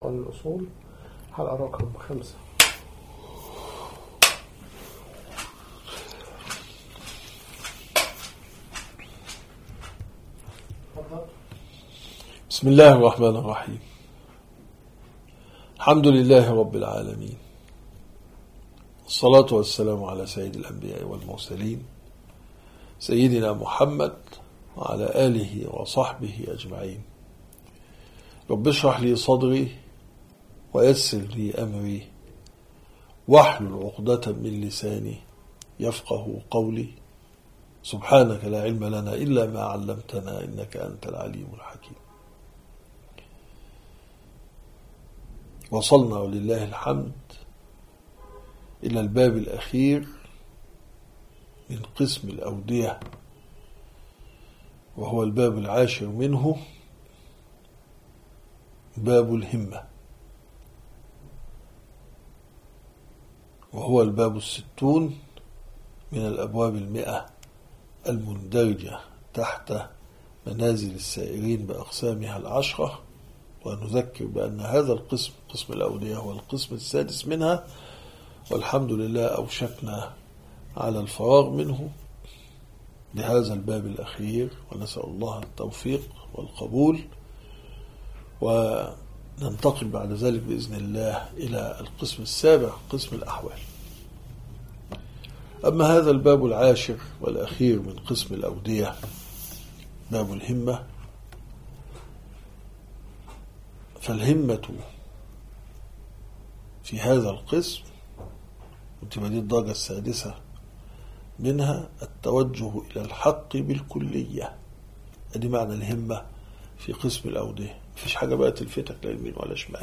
عن الأصول، حلقة رقم 5. بسم الله الرحمن الرحيم. الحمد لله رب العالمين، الصلاة والسلام على سيد الأنبياء والمرسلين سيدنا محمد وعلى آله وصحبه أجمعين. رب اشرح لي صدري ويسر لي أمري واحلل عقدة من لساني يفقه قولي. سبحانك لا علم لنا إلا ما علمتنا إنك أنت العليم الحكيم. وصلنا ولله الحمد إلى الباب الأخير من قسم الأودية، وهو الباب العاشر منه، باب الهمة، وهو الباب 60 من الأبواب 100 المندرجة تحت منازل السائرين بأقسامها 10. ونذكر بأن هذا القسم، قسم الأودية، هو القسم السادس منها، والحمد لله أوشكنا على الفراغ منه لهذا الباب الأخير، ونسأل الله التوفيق والقبول، وننتقل بعد ذلك بإذن الله إلى القسم السابع، قسم الأحوال. أما هذا الباب العاشر والأخير من قسم الأودية، باب الهمة، فالهمة في هذا القسم، وتبقى دي الدرجة السادسة منها، التوجه إلى الحق بالكلية. ادي معنى الهمة في قسم الأودية. مفيش حاجة بقى تلفتك لا يمين ولا شمال،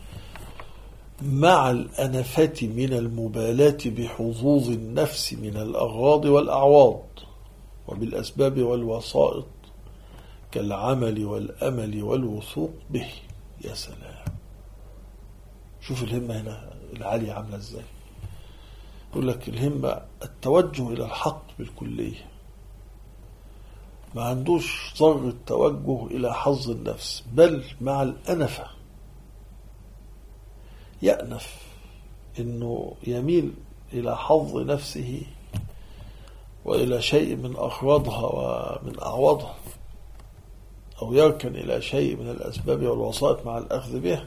مع الأنفة من المبالاة بحظوظ النفس من الأغراض والأعواض وبالأسباب والوسائط كالعمل والأمل والوثوق به. يا سلام، شوف الهمة هنا العالية عاملة ازاي. يقول لك الهمة التوجه إلى الحق بالكلية، ما عندوش ذرة توجه إلى حظ النفس، بل مع الأنفة يأنف إنه يميل إلى حظ نفسه وإلى شيء من أغراضها ومن أعواضها، أو يركن إلى شيء من الأسباب والوسائط مع الأخذ به،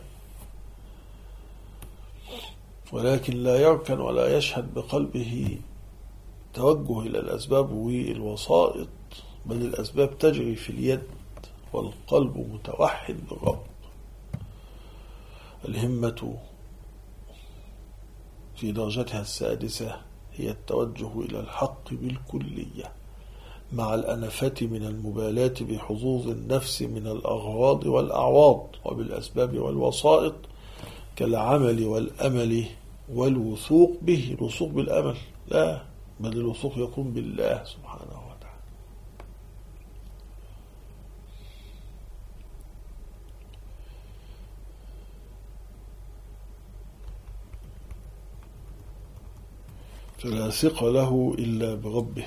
ولكن لا يركن ولا يشهد بقلبه توجه إلى الأسباب والوسائط، بل الأسباب تجري في اليد والقلب متوحد بالرب. الهمة في درجتها السادسة هي التوجه إلى الحق بالكلية، مع الأنفة من المبالاة بحظوظ النفس من الأغراض والأعواض وبالأسباب والوسائط كالعمل والأمل والوثوق به. الوثوق بالأمل لا، بل الوثوق يكون بالله سبحانه وتعالى. فلا ثق له إلا بربه.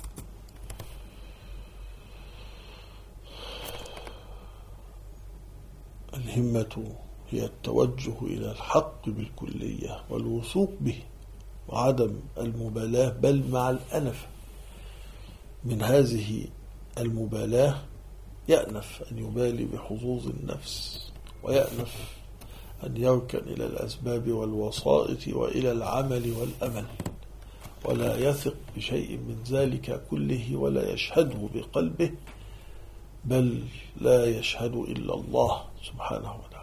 الهمة هي التوجه إلى الحق بالكلية والوثوق به وعدم المبالاة، بل مع الأنف من هذه المبالاة. يأنف أن يبالي بحظوظ النفس، ويأنف أن يركن إلى الأسباب والوسائط وإلى العمل والأمل، ولا يثق بشيء من ذلك كله ولا يشهده بقلبه، بل لا يشهد إلا الله سبحانه وتعالى.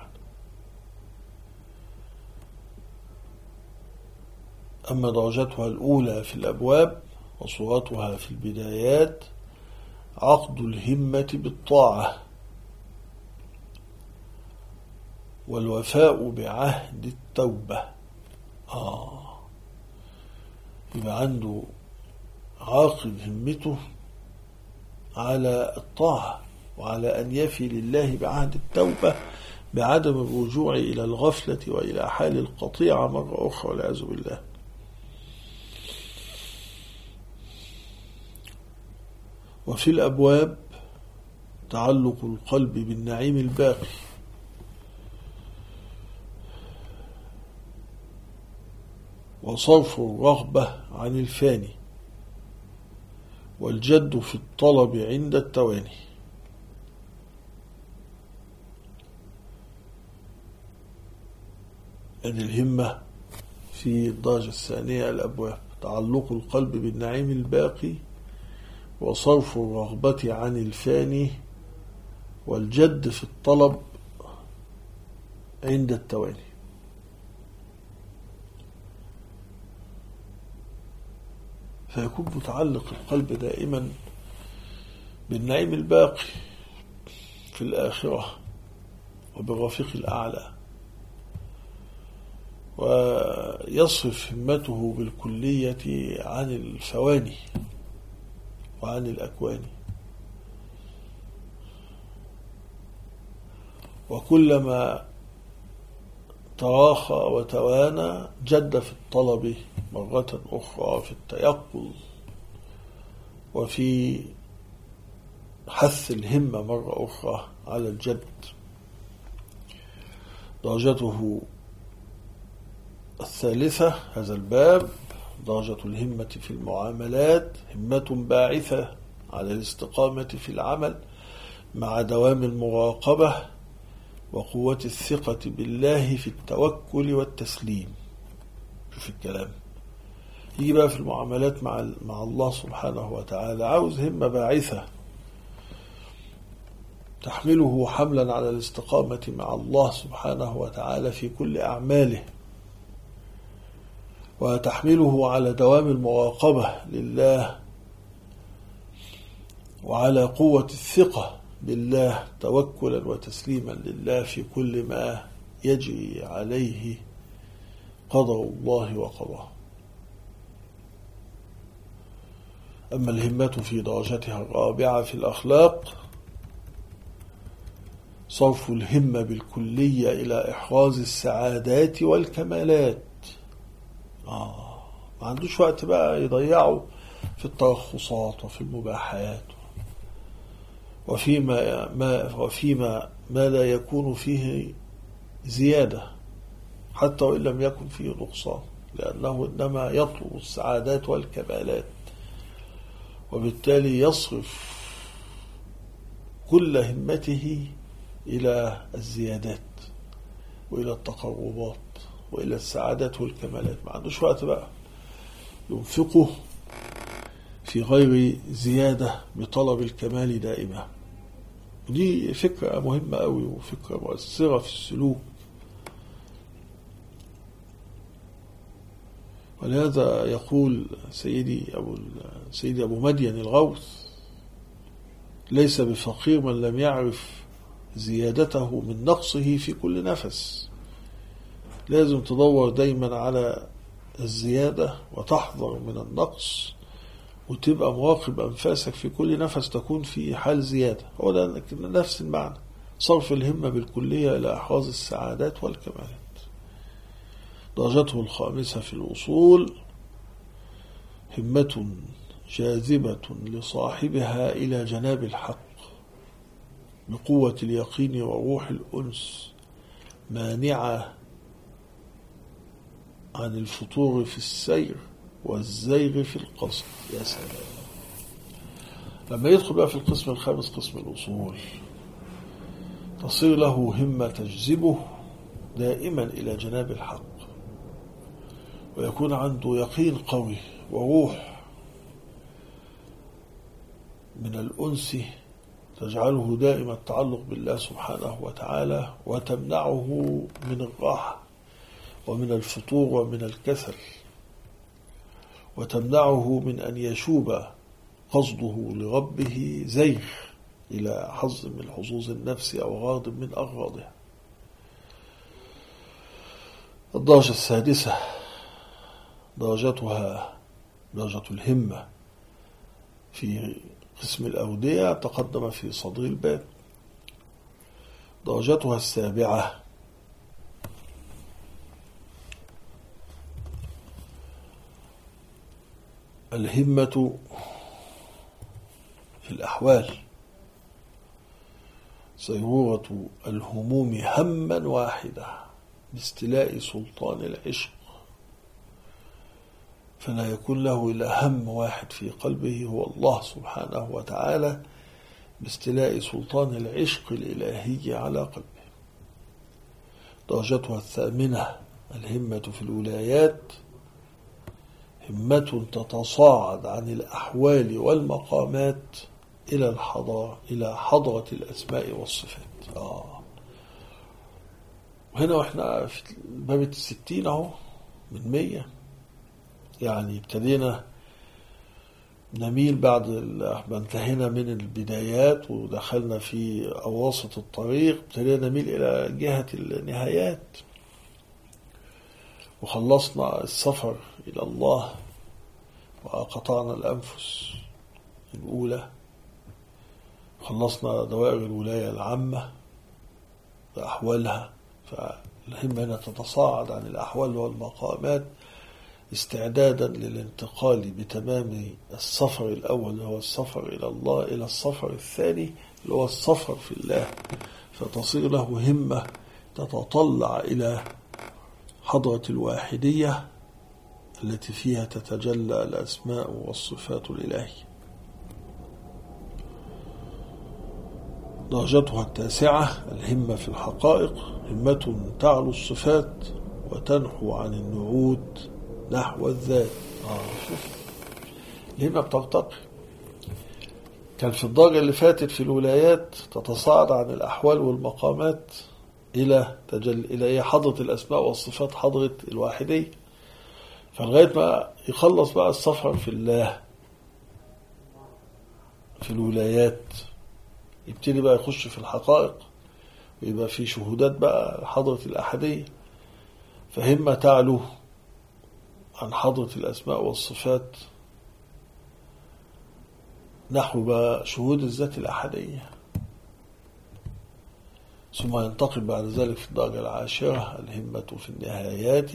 أما درجتها الأولى في الأبواب وصورتها في البدايات، عقد الهمة بالطاعة والوفاء بعهد التوبة. يبقى عنده عاقد همته على الطاعة وعلى أن يفي لله بعهد التوبة بعدم الرجوع إلى الغفلة وإلى حال القطيعة مرة أخرى والعياذ بالله. وفي الأبواب تعلق القلب بالنعيم الباقي وصرف الرغبة عن الفاني، والجد في الطلب عند التواني. أن الهمة في الدرجة الثانية الأبواب: تعلق القلب بالنعيم الباقي، وصرف الرغبة عن الفاني، والجد في الطلب عند التواني. فيكون متعلق القلب دائما بالنعيم الباقي في الآخرة وبالرفيق الأعلى، ويصرف همته بالكلية عن الفواني وعن الأكوان. وكلما تراخى وتوانى جد في الطلب مرة أخرى، في التيقظ وفي حث الهمة مرة أخرى على الجد. درجته الثالثة هذا الباب درجة الهمة في المعاملات: همة باعثة على الاستقامة في العمل مع دوام المراقبة وقوة الثقة بالله في التوكل والتسليم. شوف الكلام، يجي بقى في المعاملات مع الله سبحانه وتعالى، عاوز همة باعثة تحمله حملا على الاستقامة مع الله سبحانه وتعالى في كل أعماله، وتحمله على دوام المراقبة لله، وعلى قوة الثقة بالله توكلا وتسليما لله في كل ما يجري عليه قدر الله وقضاه. أما الهمة في درجتها الرابعة في الأخلاق: صرف الهمة بالكلية إلى إحراز السعادات والكمالات. ما عندوش وقت بقى يضيعه في الترخصات وفي المباحات وفيما لا يكون فيه زيادة، حتى وإن لم يكن فيه نقصان، لأنه إنما يطلب السعادات والكمالات، وبالتالي يصرف كل همته إلى الزيادات وإلى التقربات وإلى السعادات والكمالات. ما عندوش وقت بقى ينفقه في غير زيادة بطلب الكمال دائما. دي فكرة مهمة أوي وفكرة مؤثرة في السلوك. ولهذا يقول سيدي أبو مدين الغوث: ليس بفقير من لم يعرف زيادته من نقصه في كل نفس. لازم تدور دايما على الزيادة وتحذر من النقص، وتبقى مراقب أنفاسك في كل نفس تكون في حال زيادة. هو ده نفس المعنى، صرف الهمة بالكلية إلى إحراز السعادات والكمالات. درجته الخامسة في الوصول: همة جاذبة لصاحبها إلى جناب الحق بقوة اليقين وروح الأنس، مانعة عن الفطور في السير والزيغ في القصد. يا سلام، لما يدخل بقى في القسم الخامس قسم الوصول، تصير له همة تجذبه دائما إلى جناب الحق، ويكون عنده يقين قوي وروح من الأنس تجعله دائما التعلق بالله سبحانه وتعالى، وتمنعه من الراحة ومن الفطور ومن الكسل، وتمنعه من أن يشوب قصده لربه زيغ إلى حظ من حظوظ النفس أو غرض من أغراضها. الدرجة السادسة درجتها درجة الهمة في قسم الأودية، تقدم في صدر الباب. درجتها السابعة الهمة في الأحوال: صيرورة الهموم هما واحدة باستيلاء سلطان العشق فلا يكون له إلا هم واحد في قلبه هو الله سبحانه وتعالى باستيلاء سلطان العشق الإلهي على قلبه. درجتها الثامنة الهمة في الولايات، همة تتصاعد عن الأحوال والمقامات إلى حضرة الأسماء والصفات. وهنا وإحنا في باب 60 أهو من 100، يعني ابتدينا نميل بعد ما انتهينا من البدايات ودخلنا في أواسط الطريق، ابتدينا نميل إلى جهة النهايات، وخلصنا السفر إلى الله وقطعنا الأنفس الأولى، خلصنا دوائر الولاية العامة بأحوالها. فالهمة هنا تتصاعد عن الأحوال والمقامات استعدادا للانتقال بتمام السفر الأول اللي هو السفر إلى الله إلى السفر الثاني اللي هو السفر في الله، فتصير له همة تتطلع إلى حضرة الواحدية التي فيها تتجلى الأسماء والصفات الإلهية. درجتها التاسعة الهمة في الحقائق، همة تعلو الصفات وتنحو عن النعود نحو الذات. شوف الهمة بترتقي. كان في الدرجة اللي فاتت في الولايات تتصاعد عن الأحوال والمقامات إلى حضرة الأسماء والصفات، حضرة الواحدية. فلغاية ما يخلص بقى السفر في الله في الولايات يبتدي بقى يخش في الحقائق ويبقى في شهودات بقى حضرة الأحدية. فهمة تعلو عن حضرة الأسماء والصفات نحو بقى شهود الذات الأحدية، ثم ينتقل بعد ذلك في الدرجة العاشرة الهمة في النهايات،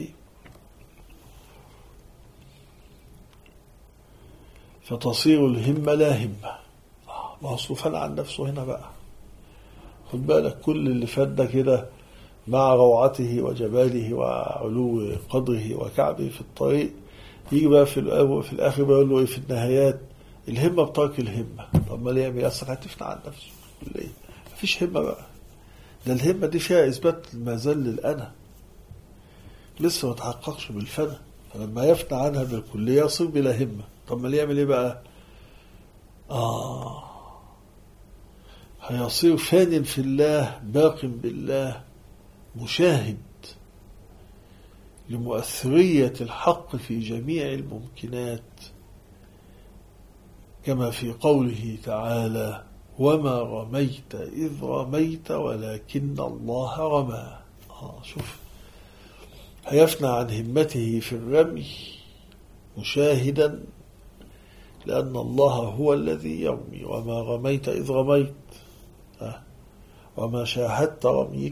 فتصير الهمة لا همة. مصروفا عن نفسه هنا بقى. خد بالك كل اللي فات ده كده مع روعته وجماله وعلو قدره وكعبه في الطريق، يجي بقى في الآخر بقى يقول له في النهايات الهمة بترك الهمة. طب ما ليه يأثر؟ هتفنى عن نفسه ليه؟ مفيش همة بقى. ده الهمة دي فيها إثبات ما زال للأنا، لسه ما تحققش بالفنى، فلما يفنى عنها بالكلية يصير بلا همة. طب ما ليه يعمل ايه بقى؟ هيصير فان في الله باق بالله مشاهد لمؤثرية الحق في جميع الممكنات، كما في قوله تعالى وما رميت إذ رميت ولكن الله رمى. شوف هيفنى عن همته في الرمي مشاهدا لأن الله هو الذي يرمي. وما رميت إذ رميت وما شاهدت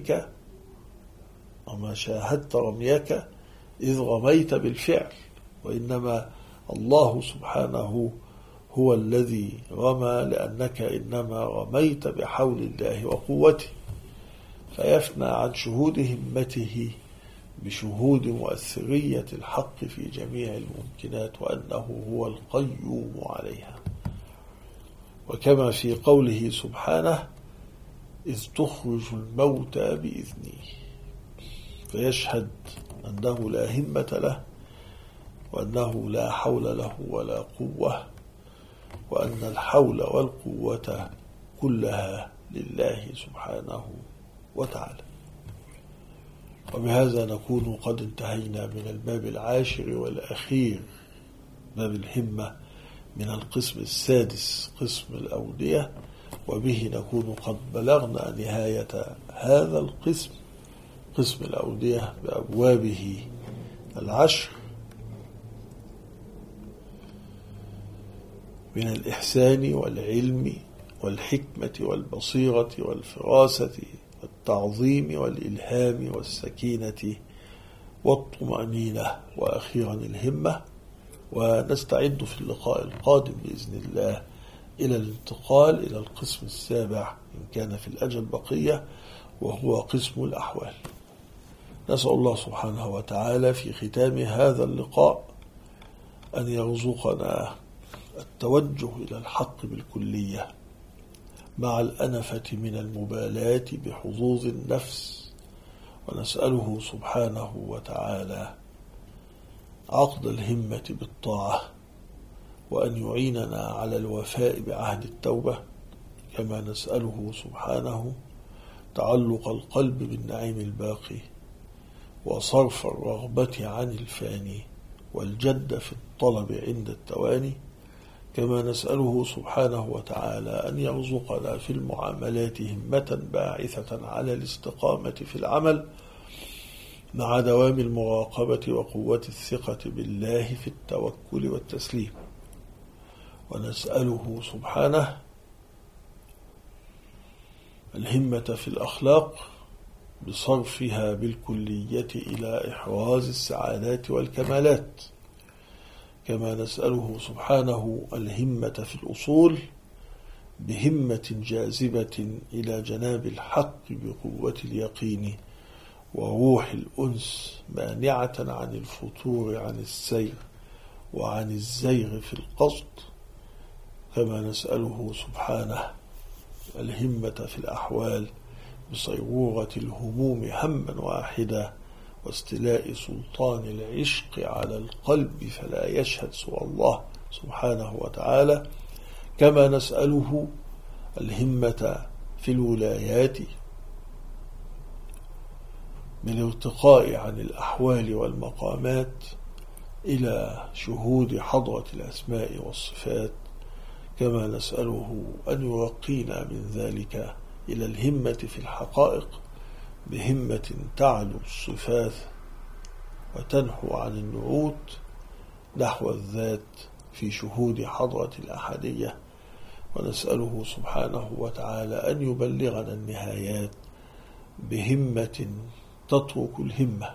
رميك إذ رميت بالفعل، وإنما الله سبحانه هو الذي رمى لأنك إنما رميت بحول الله وقوته. فيفنى عن شهود همته بشهود مؤثرية الحق في جميع الممكنات وأنه هو القيوم عليها. وكما في قوله سبحانه إذ تخرج الموتى بإذنه، فيشهد أنه لا همة له وأنه لا حول له ولا قوة، وأن الحول والقوة كلها لله سبحانه وتعالى. وبهذا نكون قد انتهينا من الباب العاشر والأخير، باب الهمة، من القسم السادس قسم الأودية، وبه نكون قد بلغنا نهاية هذا القسم، قسم الأودية بأبوابه العشر من الإحسان والعلم والحكمة والبصيرة والفراسة والتعظيم والإلهام والسكينة والطمأنينة، وأخيرا الهمة. ونستعد في اللقاء القادم بإذن الله إلى الانتقال إلى القسم السابع إن كان في الأجل بقية، وهو قسم الأحوال. نسأل الله سبحانه وتعالى في ختام هذا اللقاء أن يرزقنا التوجه إلى الحق بالكلية مع الأنفة من المبالاة بحظوظ النفس، ونسأله سبحانه وتعالى عقد الهمة بالطاعة، وأن يعيننا على الوفاء بعهد التوبة، كما نسأله سبحانه تعلق القلب بالنعيم الباقي، وصرف الرغبة عن الفاني، والجد في الطلب عند التواني، كما نسأله سبحانه وتعالى أن يرزقنا في المعاملات همة باعثة على الاستقامة في العمل مع دوام المراقبة وقوة الثقة بالله في التوكل والتسليم. ونسأله سبحانه الهمة في الأخلاق بصرفها بالكلية إلى إحراز السعادات والكمالات، كما نسأله سبحانه الهمة في الأصول بهمة جاذبة إلى جناب الحق بقوة اليقين وروح الأنس مانعة عن الفتور عن السير وعن الزيغ في القصد، كما نسأله سبحانه الهمة في الأحوال بصيرورة الهموم هما واحدا واستيلاء سلطان العشق على القلب فلا يشهد سوى الله سبحانه وتعالى، كما نسأله الهمة في الولايات بالارتقاء عن الأحوال والمقامات إلى شهود حضرة الأسماء والصفات، كما نسأله أن يرقينا من ذلك إلى الهمة في الحقائق بهمة تعلو الصفات وتنحو عن النعوت نحو الذات في شهود حضرة الأحدية، ونسأله سبحانه وتعالى أن يبلغنا النهايات بهمة تترك الهمة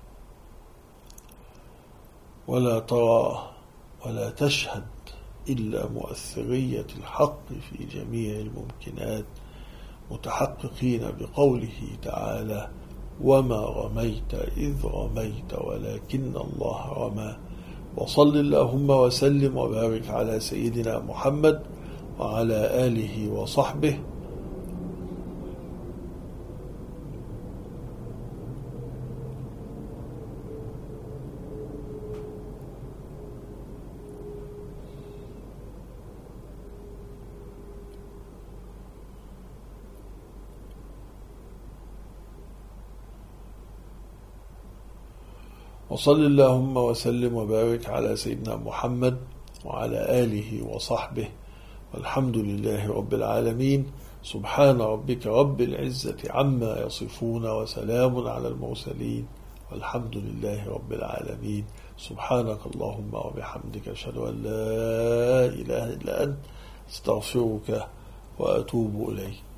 ولا ترى ولا تشهد إلا مؤثرية الحق في جميع الممكنات، متحققين بقوله تعالى: وما رميت إذ رميت ولكن الله رمى. وصل اللهم وسلم وبارك على سيدنا محمد وعلى آله وصحبه. وصل اللهم وسلم وبارك على سيدنا محمد وعلى آله وصحبه، والحمد لله رب العالمين. سبحان ربك رب العزة عما يصفون وسلام على المرسلين والحمد لله رب العالمين. سبحانك اللهم وبحمدك أشهد أن لا إله إلا أنت، استغفرك وأتوب إليك.